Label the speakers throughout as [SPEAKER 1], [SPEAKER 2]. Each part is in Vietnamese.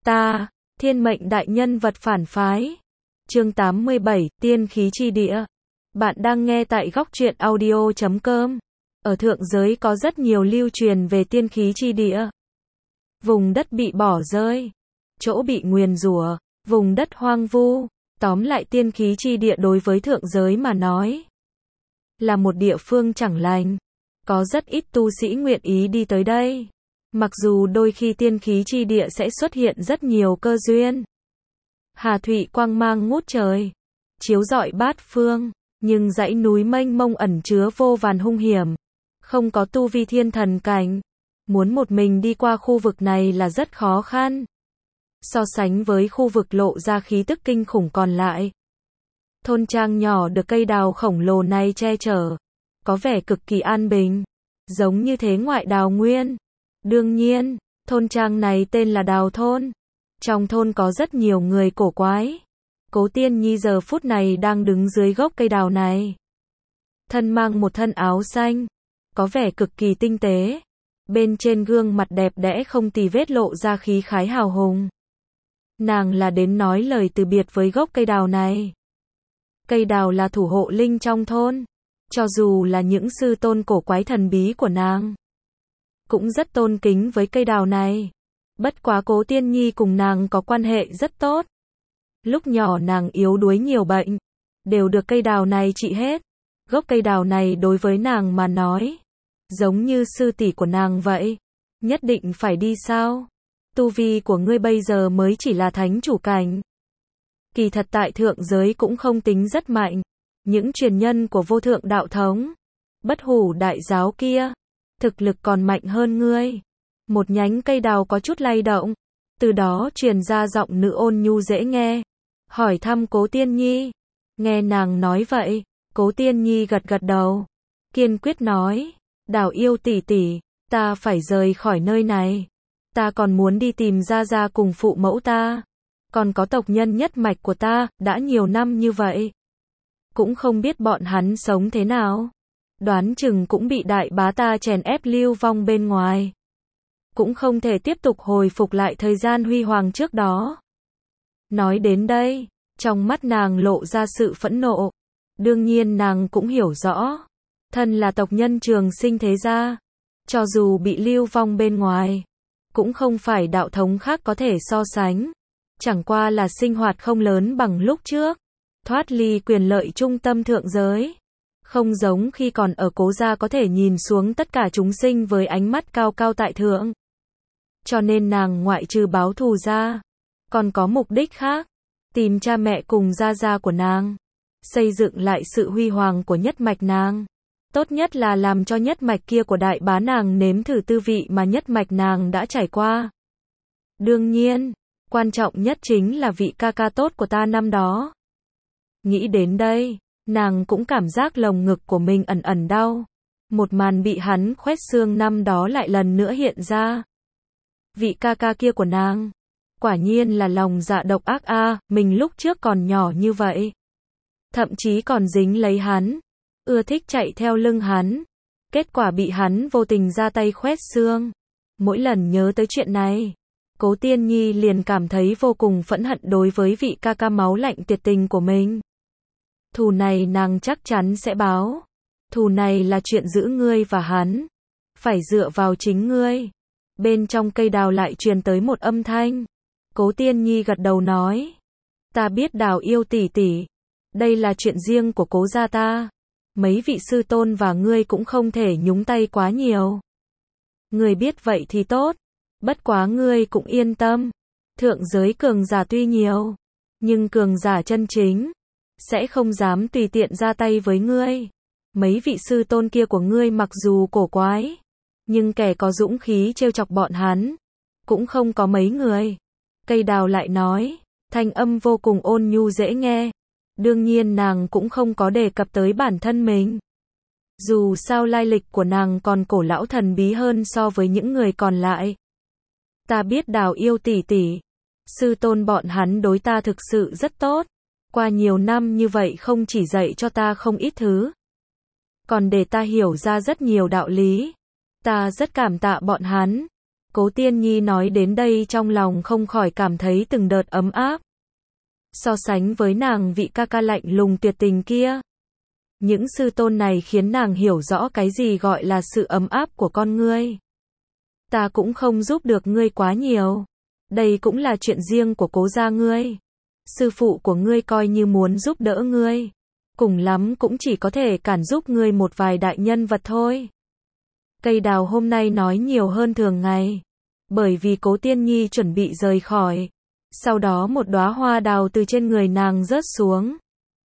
[SPEAKER 1] Ta, thiên mệnh đại nhân vật phản phái. Chương 87, Tiên khí chi địa. Bạn đang nghe tại góc truyện audio.com. Ở thượng giới có rất nhiều lưu truyền về tiên khí chi địa. Vùng đất bị bỏ rơi, chỗ bị nguyền rủa, vùng đất hoang vu. Tóm lại tiên khí chi địa đối với thượng giới mà nói là một địa phương chẳng lành. Có rất ít tu sĩ nguyện ý đi tới đây. Mặc dù đôi khi tiên khí chi địa sẽ xuất hiện rất nhiều cơ duyên. Hà thủy quang mang ngút trời, chiếu rọi bát phương, nhưng dãy núi mênh mông ẩn chứa vô vàn hung hiểm. Không có tu vi thiên thần cảnh, muốn một mình đi qua khu vực này là rất khó khăn. So sánh với khu vực lộ ra khí tức kinh khủng còn lại, thôn trang nhỏ được cây đào khổng lồ này che chở, có vẻ cực kỳ an bình, giống như thế ngoại đào nguyên. Đương nhiên, thôn trang này tên là Đào Thôn. Trong thôn có rất nhiều người cổ quái. Cố Tiên Nhi giờ phút này đang đứng dưới gốc cây đào này. Thân mang một thân áo xanh, có vẻ cực kỳ tinh tế. Bên trên gương mặt đẹp đẽ không tì vết lộ ra khí khái hào hùng. Nàng là đến nói lời từ biệt với gốc cây đào này. Cây đào là thủ hộ linh trong thôn. Cho dù là những sư tôn cổ quái thần bí của nàng, cũng rất tôn kính với cây đào này. Bất quá Cố Tiên Nhi cùng nàng có quan hệ rất tốt. Lúc nhỏ nàng yếu đuối nhiều bệnh, đều được cây đào này trị hết. Gốc cây đào này đối với nàng mà nói, giống như sư tỷ của nàng vậy. Nhất định phải đi sao? Tu vi của ngươi bây giờ mới chỉ là thánh chủ cảnh. Kỳ thật tại thượng giới cũng không tính rất mạnh. Những truyền nhân của vô thượng đạo thống, bất hủ đại giáo kia, thực lực còn mạnh hơn ngươi. Một nhánh cây đào có chút lay động, từ đó truyền ra giọng nữ ôn nhu dễ nghe, hỏi thăm Cố Tiên Nhi. Nghe nàng nói vậy, Cố Tiên Nhi gật gật đầu, kiên quyết nói, Đào yêu tỷ tỷ, ta phải rời khỏi nơi này. Ta còn muốn đi tìm gia gia cùng phụ mẫu ta, còn có tộc nhân nhất mạch của ta, đã nhiều năm như vậy, cũng không biết bọn hắn sống thế nào. Đoán chừng cũng bị đại bá ta chèn ép lưu vong bên ngoài. Cũng không thể tiếp tục hồi phục lại thời gian huy hoàng trước đó. Nói đến đây, trong mắt nàng lộ ra sự phẫn nộ. Đương nhiên nàng cũng hiểu rõ, thân là tộc nhân Trường Sinh thế gia, cho dù bị lưu vong bên ngoài, cũng không phải đạo thống khác có thể so sánh. Chẳng qua là sinh hoạt không lớn bằng lúc trước, thoát ly quyền lợi trung tâm thượng giới. Không giống khi còn ở Cố gia có thể nhìn xuống tất cả chúng sinh với ánh mắt cao cao tại thượng. Cho nên nàng ngoại trừ báo thù ra, còn có mục đích khác, tìm cha mẹ cùng gia gia của nàng, xây dựng lại sự huy hoàng của nhất mạch nàng. Tốt nhất là làm cho nhất mạch kia của đại bá nàng nếm thử tư vị mà nhất mạch nàng đã trải qua. Đương nhiên, quan trọng nhất chính là vị ca ca tốt của ta năm đó. Nghĩ đến đây, nàng cũng cảm giác lồng ngực của mình ẩn ẩn đau. Một màn bị hắn khoét xương năm đó lại lần nữa hiện ra. Vị ca ca kia của nàng, quả nhiên là lòng dạ độc ác a, mình lúc trước còn nhỏ như vậy, thậm chí còn dính lấy hắn, ưa thích chạy theo lưng hắn, kết quả bị hắn vô tình ra tay khoét xương. Mỗi lần nhớ tới chuyện này, Cố Tiên Nhi liền cảm thấy vô cùng phẫn hận đối với vị ca ca máu lạnh tuyệt tình của mình. Thù này nàng chắc chắn sẽ báo. Thù này là chuyện giữa ngươi và hắn, phải dựa vào chính ngươi. Bên trong cây đào lại truyền tới một âm thanh. Cố Tiên Nhi gật đầu nói, ta biết Đào yêu tỷ tỷ, đây là chuyện riêng của Cố gia ta. Mấy vị sư tôn và ngươi cũng không thể nhúng tay quá nhiều. Ngươi biết vậy thì tốt, bất quá ngươi cũng yên tâm. Thượng giới cường giả tuy nhiều, nhưng cường giả chân chính sẽ không dám tùy tiện ra tay với ngươi. Mấy vị sư tôn kia của ngươi mặc dù cổ quái, nhưng kẻ có dũng khí trêu chọc bọn hắn cũng không có mấy người. Cây đào lại nói, thanh âm vô cùng ôn nhu dễ nghe. Đương nhiên nàng cũng không có đề cập tới bản thân mình. Dù sao lai lịch của nàng còn cổ lão thần bí hơn so với những người còn lại. Ta biết Đào yêu tỷ tỷ, sư tôn bọn hắn đối ta thực sự rất tốt. Qua nhiều năm như vậy không chỉ dạy cho ta không ít thứ, còn để ta hiểu ra rất nhiều đạo lý. Ta rất cảm tạ bọn hắn. Cố Tiên Nhi nói đến đây trong lòng không khỏi cảm thấy từng đợt ấm áp. So sánh với nàng vị ca ca lạnh lùng tuyệt tình kia, những sư tôn này khiến nàng hiểu rõ cái gì gọi là sự ấm áp của con ngươi. Ta cũng không giúp được ngươi quá nhiều. Đây cũng là chuyện riêng của Cố gia ngươi. Sư phụ của ngươi coi như muốn giúp đỡ ngươi, cùng lắm cũng chỉ có thể cản giúp ngươi một vài đại nhân vật thôi. Cây đào hôm nay nói nhiều hơn thường ngày, bởi vì Cố Tiên Nhi chuẩn bị rời khỏi. Sau đó một đóa hoa đào từ trên người nàng rớt xuống.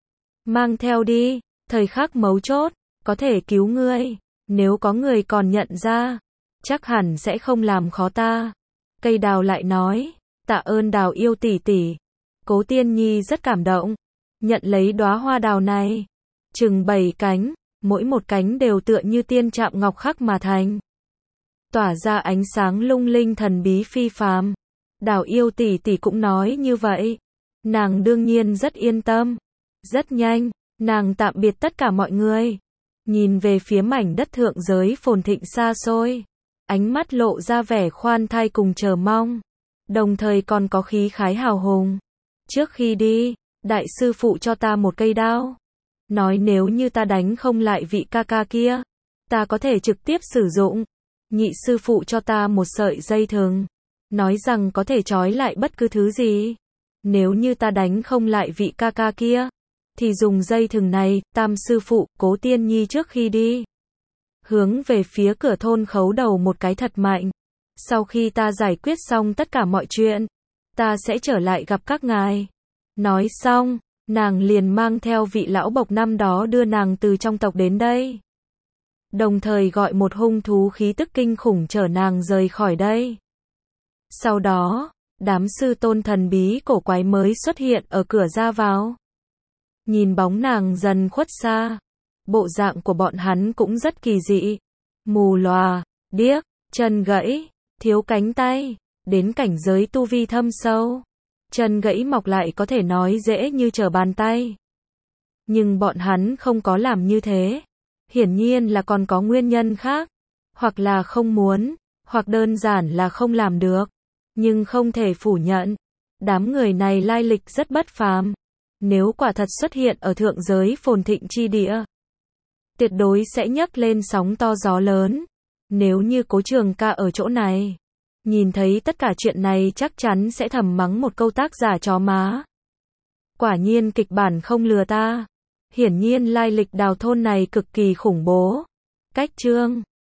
[SPEAKER 1] Mang theo đi, thời khắc mấu chốt, có thể cứu ngươi. Nếu có người còn nhận ra, chắc hẳn sẽ không làm khó ta. Cây đào lại nói, tạ ơn Đào yêu tỷ tỷ. Cố Tiên Nhi rất cảm động, nhận lấy đóa hoa đào này. Chừng 7 cánh, mỗi một cánh đều tựa như tiên chạm ngọc khắc mà thành, tỏa ra ánh sáng lung linh thần bí phi phàm. Đào yêu tỷ tỷ cũng nói như vậy. Nàng đương nhiên rất yên tâm. Rất nhanh, nàng tạm biệt tất cả mọi người, nhìn về phía mảnh đất thượng giới phồn thịnh xa xôi, ánh mắt lộ ra vẻ khoan thai cùng chờ mong, đồng thời còn có khí khái hào hùng. Trước khi đi, đại sư phụ cho ta một cây đao, nói nếu như ta đánh không lại vị ca ca kia, ta có thể trực tiếp sử dụng. Nhị sư phụ cho ta một sợi dây thừng, nói rằng có thể trói lại bất cứ thứ gì. Nếu như ta đánh không lại vị ca ca kia, thì dùng dây thừng này. Tam sư phụ, Cố Tiên Nhi trước khi đi, hướng về phía cửa thôn khấu đầu một cái thật mạnh. Sau khi ta giải quyết xong tất cả mọi chuyện, ta sẽ trở lại gặp các ngài. Nói xong, nàng liền mang theo vị lão bộc năm đó đưa nàng từ trong tộc đến đây, đồng thời gọi một hung thú khí tức kinh khủng chở nàng rời khỏi đây. Sau đó, đám sư tôn thần bí cổ quái mới xuất hiện ở cửa ra vào. Nhìn bóng nàng dần khuất xa, bộ dạng của bọn hắn cũng rất kỳ dị. Mù lòa, điếc, chân gãy, thiếu cánh tay, đến cảnh giới tu vi thâm sâu. Chân gãy mọc lại có thể nói dễ như trở bàn tay. Nhưng bọn hắn không có làm như thế. Hiển nhiên là còn có nguyên nhân khác. Hoặc là không muốn, hoặc đơn giản là không làm được. Nhưng không thể phủ nhận, đám người này lai lịch rất bất phàm. Nếu quả thật xuất hiện ở thượng giới phồn thịnh chi địa, tuyệt đối sẽ nhấc lên sóng to gió lớn. Nếu như Cố Trường Ca ở chỗ này, nhìn thấy tất cả chuyện này chắc chắn sẽ thầm mắng một câu tác giả chó má. Quả nhiên kịch bản không lừa ta. Hiển nhiên lai lịch Đào thôn này cực kỳ khủng bố. Cách chương